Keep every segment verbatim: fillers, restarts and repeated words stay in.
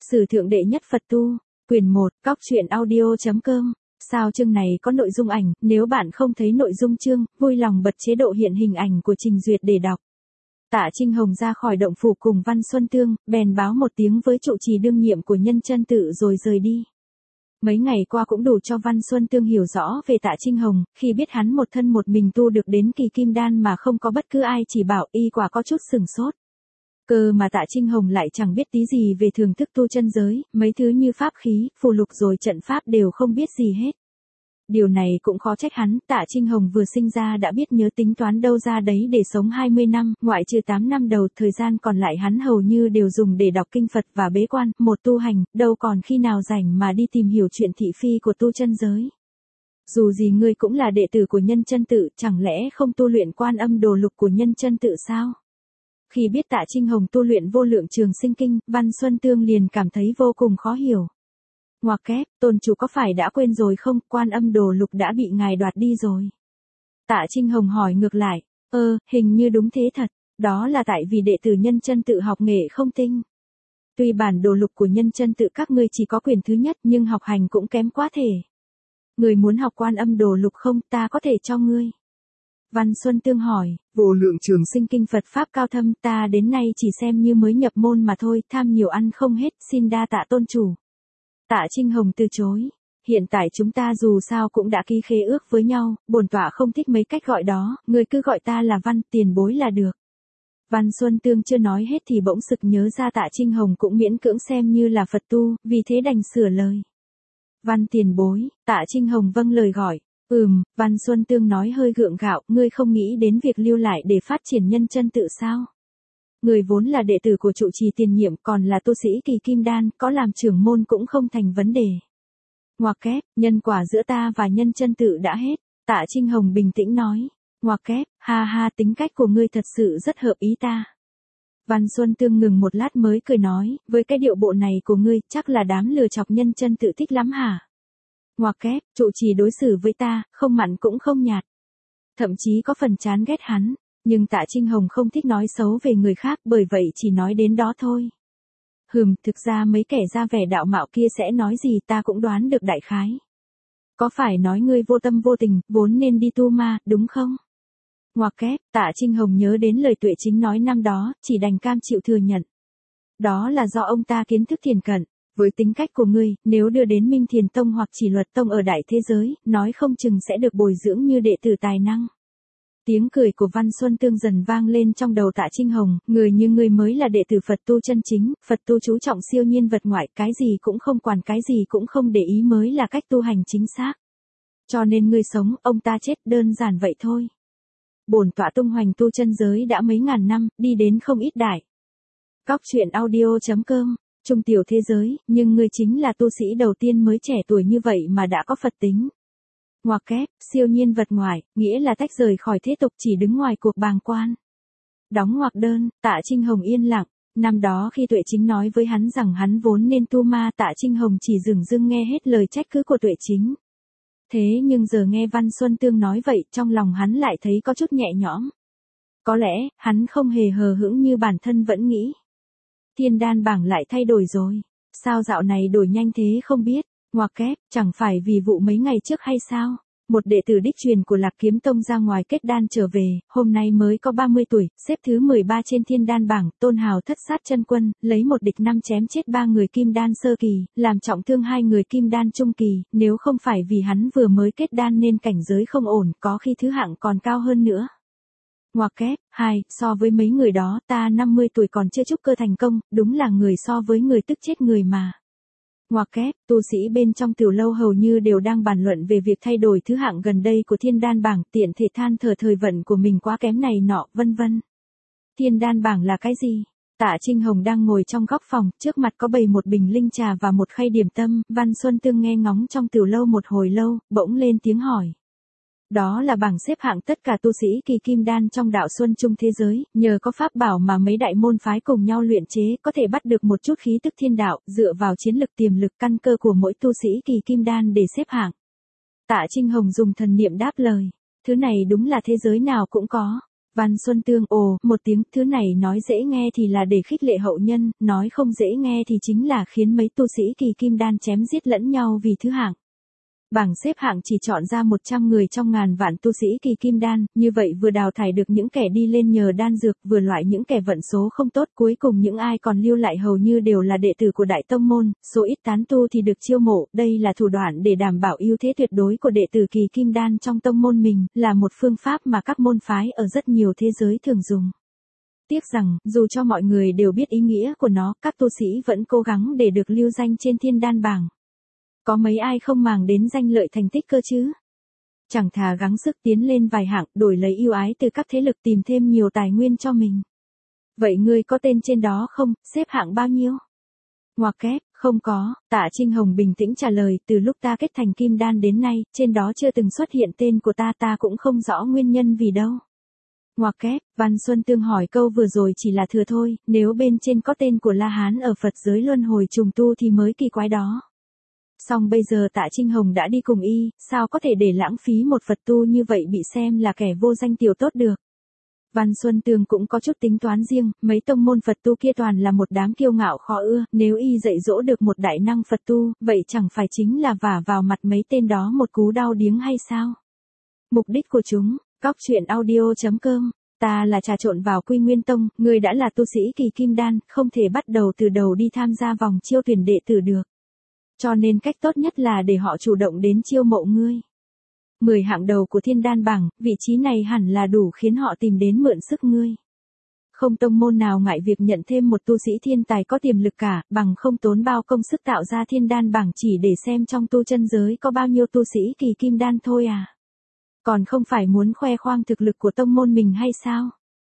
Sử thượng đệ nhất Phật tu, quyển một, cóc truyện audio chấm com. Sao chương này có nội dung ảnh, nếu bạn không thấy nội dung chương, vui lòng bật chế độ hiện hình ảnh của trình duyệt để đọc. Tạ Trinh Hồng ra khỏi động phủ cùng Văn Xuân Tương, bèn báo một tiếng với trụ trì đương nhiệm của Nhân Chân Tự rồi rời đi. Mấy ngày qua cũng đủ cho Văn Xuân Tương hiểu rõ về Tạ Trinh Hồng, khi biết hắn một thân một mình tu được đến kỳ kim đan mà không có bất cứ ai chỉ bảo, y quả có chút sửng sốt. Cơ mà Tạ Trinh Hồng lại chẳng biết tí gì về thường thức tu chân giới, mấy thứ như pháp khí, phù lục rồi trận pháp đều không biết gì hết. Điều này cũng khó trách hắn, Tạ Trinh Hồng vừa sinh ra đã biết nhớ tính toán đâu ra đấy để sống hai mươi năm, ngoại trừ tám năm đầu, thời gian còn lại hắn hầu như đều dùng để đọc kinh Phật và bế quan, một tu hành, đâu còn khi nào rảnh mà đi tìm hiểu chuyện thị phi của tu chân giới. Dù gì ngươi cũng là đệ tử của Nhân Chân Tự, chẳng lẽ không tu luyện Quan Âm Đồ Lục của Nhân Chân Tự sao? Khi biết Tạ Trinh Hồng tu luyện Vô Lượng Trường Sinh Kinh, Văn Xuân Tương liền cảm thấy vô cùng khó hiểu. Ngoặc kép, tôn chủ có phải đã quên rồi không, Quan Âm Đồ Lục đã bị ngài đoạt đi rồi. Tạ Trinh Hồng hỏi ngược lại, ơ, hình như đúng thế thật, đó là tại vì đệ tử Nhân Chân Tự học nghệ không tinh. Tuy bản đồ lục của Nhân Chân Tự các ngươi chỉ có quyển thứ nhất nhưng học hành cũng kém quá thể. Người muốn học Quan Âm Đồ Lục không, ta có thể cho ngươi. Văn Xuân Tương hỏi, Vô Lượng Trường Sinh Kinh Phật Pháp cao thâm, ta đến nay chỉ xem như mới nhập môn mà thôi, tham nhiều ăn không hết, xin đa tạ tôn chủ. Tạ Trinh Hồng từ chối, hiện tại chúng ta dù sao cũng đã ký khế ước với nhau, bổn tọa không thích mấy cách gọi đó, người cứ gọi ta là Văn tiền bối là được. Văn Xuân Tương chưa nói hết thì bỗng sực nhớ ra Tạ Trinh Hồng cũng miễn cưỡng xem như là Phật tu, vì thế đành sửa lời. Văn tiền bối, Tạ Trinh Hồng vâng lời gọi. Ừm, Văn Xuân Tương nói hơi gượng gạo, ngươi không nghĩ đến việc lưu lại để phát triển Nhân Chân Tự sao? Người vốn là đệ tử của trụ trì tiền nhiệm còn là tu sĩ kỳ kim đan, có làm trưởng môn cũng không thành vấn đề. Ngoặc kép, nhân quả giữa ta và Nhân Chân Tự đã hết, Tạ Trinh Hồng bình tĩnh nói. Ngoặc kép, ha ha, tính cách của ngươi thật sự rất hợp ý ta. Văn Xuân Tương ngừng một lát mới cười nói, với cái điệu bộ này của ngươi, chắc là đám lừa chọc Nhân Chân Tự thích lắm hả? Ngoặc kép, trụ trì đối xử với ta, không mặn cũng không nhạt. Thậm chí có phần chán ghét hắn, nhưng Tạ Trinh Hồng không thích nói xấu về người khác, bởi vậy chỉ nói đến đó thôi. Hừm, thực ra mấy kẻ ra vẻ đạo mạo kia sẽ nói gì ta cũng đoán được đại khái. Có phải nói ngươi vô tâm vô tình, vốn nên đi tu ma, đúng không? Ngoặc kép, Tạ Trinh Hồng nhớ đến lời Tuệ Chính nói năm đó, chỉ đành cam chịu thừa nhận. Đó là do ông ta kiến thức thiền cận. Với tính cách của ngươi, nếu đưa đến Minh Thiền Tông hoặc Chỉ Luật Tông ở đại thế giới, nói không chừng sẽ được bồi dưỡng như đệ tử tài năng. Tiếng cười của Văn Xuân Tương dần vang lên trong đầu Tạ Trinh Hồng, người như ngươi mới là đệ tử Phật tu chân chính, Phật tu chú trọng siêu nhiên vật ngoại, cái gì cũng không quản, cái gì cũng không để ý mới là cách tu hành chính xác. Cho nên ngươi sống, ông ta chết, đơn giản vậy thôi. Bổn tọa tung hoành tu chân giới đã mấy ngàn năm, đi đến không ít đại. Cóc truyện audio chấm com. Trung tiểu thế giới, nhưng ngươi chính là tu sĩ đầu tiên mới trẻ tuổi như vậy mà đã có Phật tính. Ngoặc kép, siêu nhiên vật ngoại, nghĩa là tách rời khỏi thế tục, chỉ đứng ngoài cuộc bàng quan. Đóng ngoặc đơn, Tạ Trinh Hồng yên lặng, năm đó khi Tuệ Chính nói với hắn rằng hắn vốn nên tu ma, Tạ Trinh Hồng chỉ dửng dưng nghe hết lời trách cứ của Tuệ Chính. Thế nhưng giờ nghe Văn Xuân Tương nói vậy, trong lòng hắn lại thấy có chút nhẹ nhõm. Có lẽ, hắn không hề hờ hững như bản thân vẫn nghĩ. Thiên đan bảng lại thay đổi rồi. Sao dạo này đổi nhanh thế không biết. Ngoặc kép, chẳng phải vì vụ mấy ngày trước hay sao? Một đệ tử đích truyền của Lạc Kiếm Tông ra ngoài kết đan trở về, hôm nay mới có ba mươi tuổi, xếp thứ mười ba trên thiên đan bảng, tôn hào thất sát chân quân, lấy một địch năm chém chết ba người kim đan sơ kỳ, làm trọng thương hai người kim đan trung kỳ, nếu không phải vì hắn vừa mới kết đan nên cảnh giới không ổn, có khi thứ hạng còn cao hơn nữa. Ngoặc kép, hai, so với mấy người đó, ta năm mươi tuổi còn chưa trúc cơ thành công, đúng là người so với người tức chết người mà. Ngoặc kép, tu sĩ bên trong tiểu lâu hầu như đều đang bàn luận về việc thay đổi thứ hạng gần đây của thiên đan bảng, tiện thể than thở thời vận của mình quá kém này nọ, vân vân. Thiên đan bảng là cái gì? Tạ Trinh Hồng đang ngồi trong góc phòng, trước mặt có bày một bình linh trà và một khay điểm tâm, Văn Xuân Tương nghe ngóng trong tiểu lâu một hồi lâu, bỗng lên tiếng hỏi. Đó là bảng xếp hạng tất cả tu sĩ kỳ kim đan trong đạo Xuân Trung thế giới, nhờ có pháp bảo mà mấy đại môn phái cùng nhau luyện chế, có thể bắt được một chút khí tức thiên đạo, dựa vào chiến lực tiềm lực căn cơ của mỗi tu sĩ kỳ kim đan để xếp hạng. Tạ Trinh Hồng dùng thần niệm đáp lời, thứ này đúng là thế giới nào cũng có. Văn Xuân Tương ồ một tiếng, thứ này nói dễ nghe thì là để khích lệ hậu nhân, nói không dễ nghe thì chính là khiến mấy tu sĩ kỳ kim đan chém giết lẫn nhau vì thứ hạng. Bảng xếp hạng chỉ chọn ra một trăm người trong ngàn vạn tu sĩ kỳ kim đan, như vậy vừa đào thải được những kẻ đi lên nhờ đan dược, vừa loại những kẻ vận số không tốt, cuối cùng những ai còn lưu lại hầu như đều là đệ tử của đại tông môn, số ít tán tu thì được chiêu mộ, đây là thủ đoạn để đảm bảo ưu thế tuyệt đối của đệ tử kỳ kim đan trong tông môn mình, là một phương pháp mà các môn phái ở rất nhiều thế giới thường dùng. Tiếc rằng, dù cho mọi người đều biết ý nghĩa của nó, các tu sĩ vẫn cố gắng để được lưu danh trên thiên đan bảng. Có mấy ai không màng đến danh lợi thành tích cơ chứ? Chẳng thà gắng sức tiến lên vài hạng, đổi lấy ưu ái từ các thế lực, tìm thêm nhiều tài nguyên cho mình. Vậy ngươi có tên trên đó không, xếp hạng bao nhiêu? Ngoặc kép, không có, Tạ Trinh Hồng bình tĩnh trả lời, từ lúc ta kết thành kim đan đến nay, trên đó chưa từng xuất hiện tên của ta, ta cũng không rõ nguyên nhân vì đâu. Ngoặc kép, Văn Xuân Tương hỏi câu vừa rồi chỉ là thừa thôi, nếu bên trên có tên của La Hán ở Phật giới luân hồi trùng tu thì mới kỳ quái đó. Song bây giờ Tạ Trinh Hồng đã đi cùng y, sao có thể để lãng phí một Phật tu như vậy bị xem là kẻ vô danh tiểu tốt được. Văn Xuân Tương cũng có chút tính toán riêng, mấy tông môn Phật tu kia toàn là một đám kiêu ngạo khó ưa, nếu y dạy dỗ được một đại năng Phật tu, vậy chẳng phải chính là vả vào mặt mấy tên đó một cú đau điếng hay sao? Mục đích của chúng, cóc truyện audio chấm com, ta là trà trộn vào Quy Nguyên Tông, người đã là tu sĩ kỳ kim đan, không thể bắt đầu từ đầu đi tham gia vòng chiêu tuyển đệ tử được. Cho nên cách tốt nhất là để họ chủ động đến chiêu mộ ngươi. mười hạng đầu của thiên đan bảng, vị trí này hẳn là đủ khiến họ tìm đến mượn sức ngươi. Không tông môn nào ngại việc nhận thêm một tu sĩ thiên tài có tiềm lực cả, bằng không tốn bao công sức tạo ra thiên đan bảng chỉ để xem trong tu chân giới có bao nhiêu tu sĩ kỳ kim đan thôi à. Còn không phải muốn khoe khoang thực lực của tông môn mình hay sao?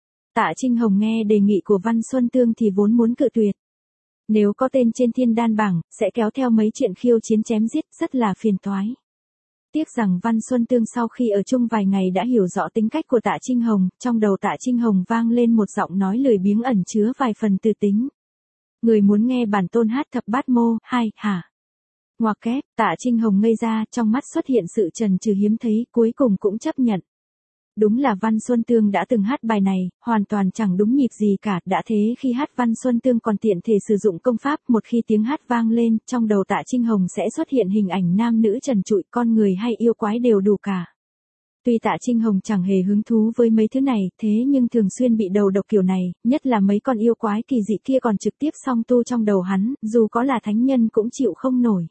Tạ Trinh Hồng nghe đề nghị của Văn Xuân Tương thì vốn muốn cự tuyệt. Nếu có tên trên thiên đan bảng, sẽ kéo theo mấy chuyện khiêu chiến chém giết, rất là phiền toái. Tiếc rằng Văn Xuân Tương sau khi ở chung vài ngày đã hiểu rõ tính cách của Tạ Trinh Hồng, trong đầu Tạ Trinh Hồng vang lên một giọng nói lười biếng ẩn chứa vài phần từ tính. Người muốn nghe bản tôn hát thập bát mô, hay, hả? Ngoặc kép, Tạ Trinh Hồng ngây ra, trong mắt xuất hiện sự trần trừ hiếm thấy, cuối cùng cũng chấp nhận. Đúng là Văn Xuân Tương đã từng hát bài này, hoàn toàn chẳng đúng nhịp gì cả, đã thế khi hát Văn Xuân Tương còn tiện thể sử dụng công pháp, một khi tiếng hát vang lên, trong đầu Tạ Trinh Hồng sẽ xuất hiện hình ảnh nam nữ trần trụi, con người hay yêu quái đều đủ cả. Tuy Tạ Trinh Hồng chẳng hề hứng thú với mấy thứ này, thế nhưng thường xuyên bị đầu độc kiểu này, nhất là mấy con yêu quái kỳ dị kia còn trực tiếp song tu trong đầu hắn, dù có là thánh nhân cũng chịu không nổi.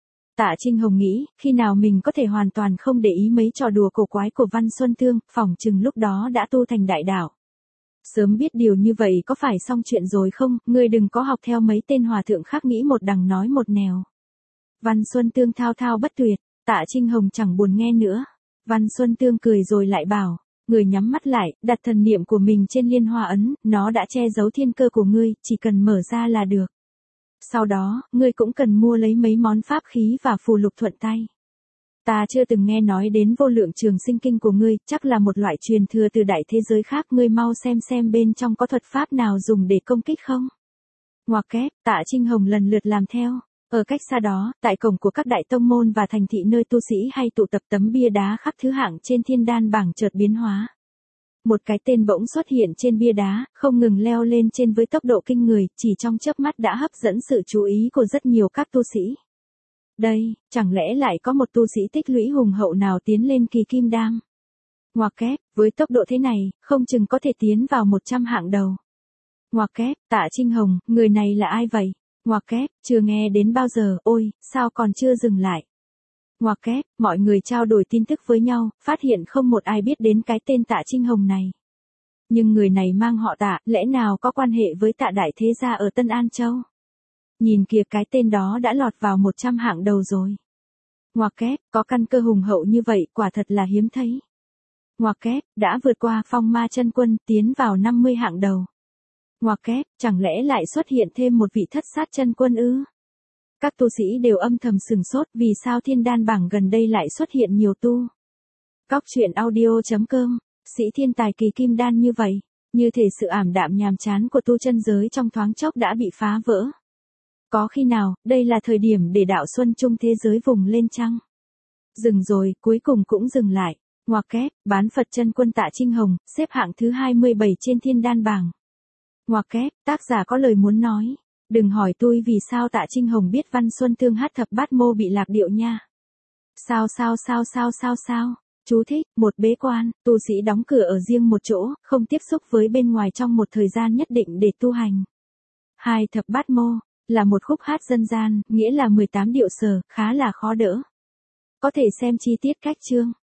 Tạ Trinh Hồng nghĩ, khi nào mình có thể hoàn toàn không để ý mấy trò đùa cổ quái của Văn Xuân Tương, phỏng chừng lúc đó đã tu thành đại đạo. Sớm biết điều như vậy có phải xong chuyện rồi không, ngươi đừng có học theo mấy tên hòa thượng khác nghĩ một đằng nói một nẻo. Văn Xuân Tương thao thao bất tuyệt, Tạ Trinh Hồng chẳng buồn nghe nữa. Văn Xuân Tương cười rồi lại bảo, người nhắm mắt lại, đặt thần niệm của mình trên liên hoa ấn, nó đã che giấu thiên cơ của ngươi, chỉ cần mở ra là được. Sau đó, ngươi cũng cần mua lấy mấy món pháp khí và phù lục thuận tay. Ta chưa từng nghe nói đến vô lượng trường sinh kinh của ngươi, chắc là một loại truyền thừa từ đại thế giới khác, ngươi mau xem xem bên trong có thuật pháp nào dùng để công kích không. Ngoặc kép, Tạ Trinh Hồng lần lượt làm theo. Ở cách xa đó, tại cổng của các đại tông môn và thành thị nơi tu sĩ hay tụ tập, tấm bia đá khắc thứ hạng trên thiên đan bảng chợt biến hóa. Một cái tên bỗng xuất hiện trên bia đá, không ngừng leo lên trên với tốc độ kinh người, chỉ trong chớp mắt đã hấp dẫn sự chú ý của rất nhiều các tu sĩ. Đây, chẳng lẽ lại có một tu sĩ tích lũy hùng hậu nào tiến lên kỳ kim đan? Ngoặc kép, với tốc độ thế này, không chừng có thể tiến vào một trăm hạng đầu. Ngoặc kép, Tạ Trinh Hồng, người này là ai vậy? Ngoặc kép, chưa nghe đến bao giờ, ôi, sao còn chưa dừng lại? Ngoặc kép, mọi người trao đổi tin tức với nhau, phát hiện không một ai biết đến cái tên Tạ Trinh Hồng này. Nhưng người này mang họ Tạ, lẽ nào có quan hệ với Tạ đại thế gia ở Tân An Châu? Nhìn kìa, cái tên đó đã lọt vào một trăm hạng đầu rồi. Ngoặc kép, có căn cơ hùng hậu như vậy, quả thật là hiếm thấy. Ngoặc kép, đã vượt qua Phong Ma Chân Quân, tiến vào năm mươi hạng đầu. Ngoặc kép, chẳng lẽ lại xuất hiện thêm một vị Thất Sát Chân Quân ư? Các tu sĩ đều âm thầm sửng sốt, vì sao thiên đan bảng gần đây lại xuất hiện nhiều tu. Cóc truyện audio chấm com, sĩ thiên tài kỳ kim đan như vậy, như thể sự ảm đạm nhàm chán của tu chân giới trong thoáng chốc đã bị phá vỡ. Có khi nào, đây là thời điểm để đạo xuân trung thế giới vùng lên chăng? Dừng rồi, cuối cùng cũng dừng lại. Ngoặc kép, bán Phật chân quân Tạ Trinh Hồng, xếp hạng thứ hai mươi bảy trên thiên đan bảng. Ngoặc kép, tác giả có lời muốn nói. Đừng hỏi tôi vì sao Tạ Trinh Hồng biết Văn Xuân Tương hát thập bát mô bị lạc điệu nha. Sao sao sao sao sao sao. Chú thích, một bế quan, tu sĩ đóng cửa ở riêng một chỗ, không tiếp xúc với bên ngoài trong một thời gian nhất định để tu hành. Hai thập bát mô, là một khúc hát dân gian, nghĩa là mười tám điệu sở, khá là khó đỡ. Có thể xem chi tiết cách chương.